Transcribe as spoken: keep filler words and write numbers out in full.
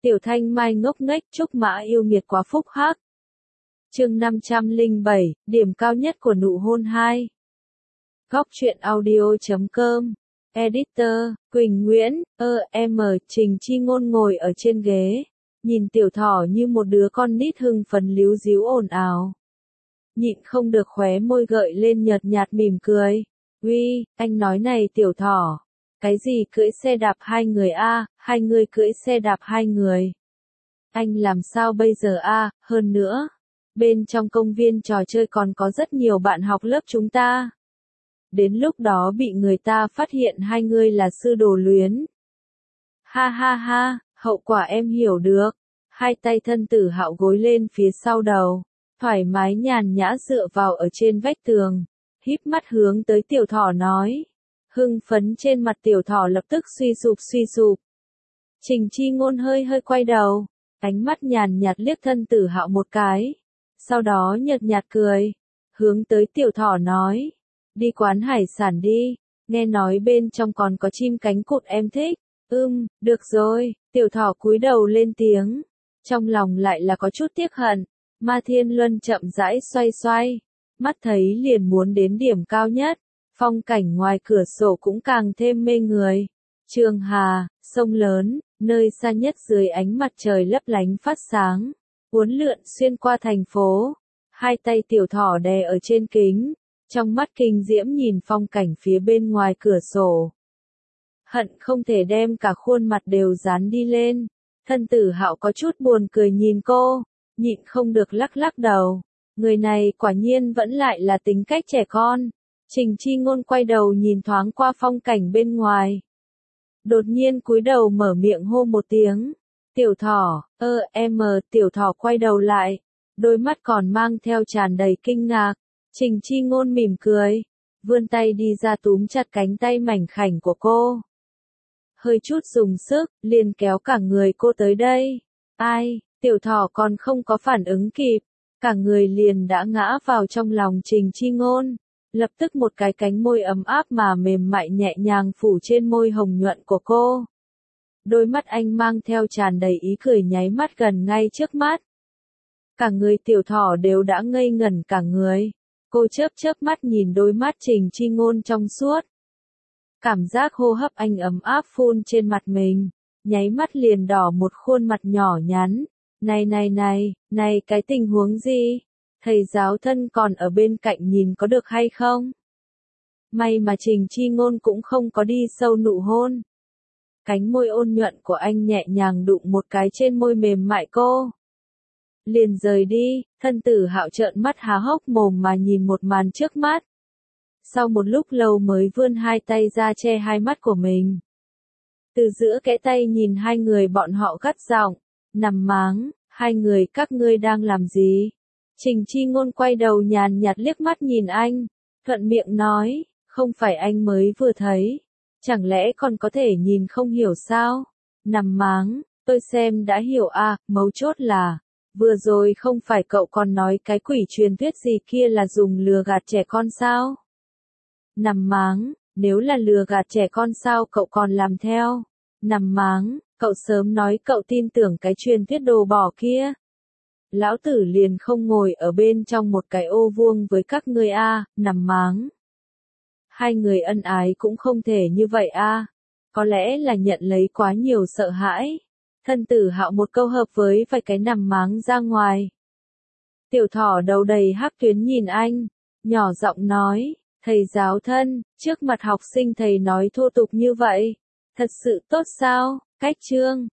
Tiểu Thanh Mai ngốc nghếch, Trúc Mã yêu nghiệt quá phúc hắc. Chương năm trăm lẻ bảy, điểm cao nhất của nụ hôn hai. Góc truyện audio chấm com. Editor, Quỳnh Nguyễn, ơ, em, Trình Chi Ngôn ngồi ở trên ghế, nhìn Tiểu Thỏ như một đứa con nít hưng phấn líu díu ồn ào. Nhịn không được khóe môi gợi lên nhợt nhạt mỉm cười. Uy, anh nói này Tiểu Thỏ. Cái gì cưỡi xe đạp hai người a, hai người cưỡi xe đạp hai người. Anh làm sao bây giờ a, hơn nữa. Bên trong công viên trò chơi còn có rất nhiều bạn học lớp chúng ta. Đến lúc đó bị người ta phát hiện hai người là sư đồ luyến. Ha ha ha, hậu quả em hiểu được. Hai tay Thân Tử Hạo gối lên phía sau đầu, thoải mái nhàn nhã dựa vào ở trên vách tường, híp mắt hướng tới Tiểu Thỏ nói. Hưng phấn trên mặt Tiểu Thỏ lập tức suy sụp suy sụp. Trình Chi Ngôn hơi hơi quay đầu, ánh mắt nhàn nhạt liếc Thân Tử Hạo một cái, sau đó nhợt nhạt cười, hướng tới Tiểu Thỏ nói. Đi quán hải sản đi, nghe nói bên trong còn có chim cánh cụt em thích. Ưm, được rồi, Tiểu Thỏ cúi đầu lên tiếng, trong lòng lại là có chút tiếc hận. Ma Thiên Luân chậm rãi xoay xoay, mắt thấy liền muốn đến điểm cao nhất, phong cảnh ngoài cửa sổ cũng càng thêm mê người. Trường Hà, sông lớn, nơi xa nhất dưới ánh mặt trời lấp lánh phát sáng, uốn lượn xuyên qua thành phố. Hai tay Tiểu Thỏ đè ở trên kính, trong mắt kinh diễm nhìn phong cảnh phía bên ngoài cửa sổ. Hận không thể đem cả khuôn mặt đều dán đi lên. Thân Tử Hạo có chút buồn cười nhìn cô, nhịn không được lắc lắc đầu. Người này quả nhiên vẫn lại là tính cách trẻ con. Trình Chi Ngôn quay đầu nhìn thoáng qua phong cảnh bên ngoài. Đột nhiên cúi đầu mở miệng hô một tiếng. Tiểu Thỏ, ơ, em, Tiểu Thỏ quay đầu lại, đôi mắt còn mang theo tràn đầy kinh ngạc. Trình Chi Ngôn mỉm cười, vươn tay đi ra túm chặt cánh tay mảnh khảnh của cô. Hơi chút dùng sức, liền kéo cả người cô tới đây. Ai, Tiểu Thỏ còn không có phản ứng kịp, cả người liền đã ngã vào trong lòng Trình Chi Ngôn. Lập tức một cái cánh môi ấm áp mà mềm mại nhẹ nhàng phủ trên môi hồng nhuận của cô. Đôi mắt anh mang theo tràn đầy ý cười nháy mắt gần ngay trước mắt. Cả người Tiểu Thỏ đều đã ngây ngẩn cả người. Cô chớp chớp mắt nhìn đôi mắt Trình Chi Ngôn trong suốt. Cảm giác hô hấp anh ấm áp phun trên mặt mình, nháy mắt liền đỏ một khuôn mặt nhỏ nhắn. Này này này, này cái tình huống gì? Thầy giáo Thân còn ở bên cạnh nhìn có được hay không? May mà Trình Chi Ngôn cũng không có đi sâu nụ hôn. Cánh môi ôn nhuận của anh nhẹ nhàng đụng một cái trên môi mềm mại cô. Liền rời đi, Thân Tử Hạo trợn mắt há hốc mồm mà nhìn một màn trước mắt. Sau một lúc lâu mới vươn hai tay ra che hai mắt của mình. Từ giữa kẽ tay nhìn hai người bọn họ gắt giọng, nằm máng, hai người các ngươi đang làm gì? Trình Chi Ngôn quay đầu nhàn nhạt liếc mắt nhìn anh, thuận miệng nói, không phải anh mới vừa thấy, chẳng lẽ còn có thể nhìn không hiểu sao? Nằm máng, tôi xem đã hiểu à, mấu chốt là, vừa rồi không phải cậu còn nói cái quỷ truyền thuyết gì kia là dùng lừa gạt trẻ con sao? Nằm máng, nếu là lừa gạt trẻ con sao cậu còn làm theo? Nằm máng, cậu sớm nói cậu tin tưởng cái truyền thuyết đồ bỏ kia. Lão tử liền không ngồi ở bên trong một cái ô vuông với các ngươi a, nằm máng. Hai người ân ái cũng không thể như vậy a. Có lẽ là nhận lấy quá nhiều sợ hãi. Thân Tử Hạo một câu hợp với vài cái nằm máng ra ngoài. Tiểu Thỏ đầu đầy hắc tuyến nhìn anh, nhỏ giọng nói, thầy giáo Thân, trước mặt học sinh thầy nói thô tục như vậy, thật sự tốt sao? Cách chương,